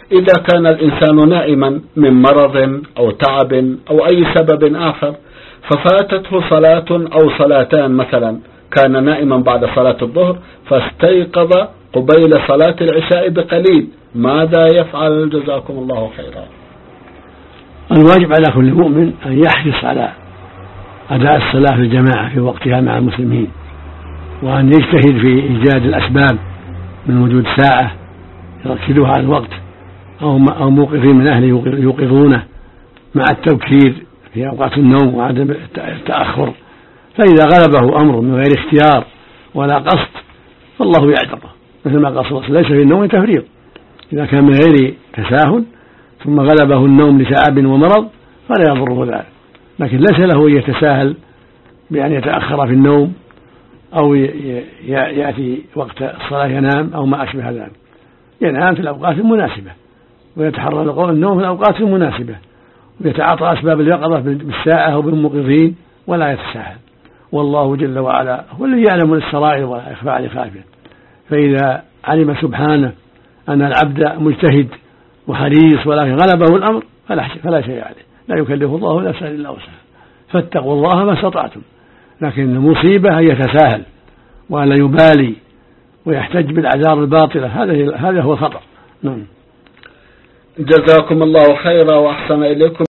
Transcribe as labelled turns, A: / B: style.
A: إذا كان الإنسان نائما من مرض أو تعب أو أي سبب آخر ففاتته صلاة أو صلاتان، مثلا كان نائما بعد صلاة الظهر فاستيقظ قبيل صلاة العشاء بقليل، ماذا يفعل؟ جزاكم الله خيرا.
B: الواجب على كل مؤمن أن يحرص على أداء الصلاة في الجماعة في وقتها مع المسلمين، وأن يجتهد في إيجاد الأسباب من وجود ساعة يركزوها على الوقت أو موقفين من أهله يوقظونه، مع التبكير في أوقات النوم وعدم التأخر. فإذا غلبه أمر من غير اختيار ولا قصد فالله يعذره، مثل ما قال صلى الله عليه وسلم: ليس في النوم تفريط. إذا كان من غير تساهل ثم غلبه النوم لتعب ومرض فلا يضره ذلك، لكن ليس له أن يتساهل بأن يتأخر في النوم أو يأتي وقت الصلاة ينام أو ما أشبه ذلك. ينام في الأوقات المناسبة ويتحرى النوم في الأوقات المناسبة ويتعاطى أسباب اليقظة بالساعة أو بالموقظين ولا يتساهل. والله جل وعلا هو الذي يعلم السرائر ويخفى عن خافيه، فإذا علم سبحانه أن العبد مجتهد وحريص ولكن غلبه الأمر فلا شيء عليه، لا يكلف الله نفسا إلا وسعها، فاتقوا الله ما استطعتم. لكن المصيبة أن يتساهل ولا يبالي ويحتج بالأعذار الباطلة، هذا هو الخطأ.
A: جزاكم الله خيرا وأحسن إليكم.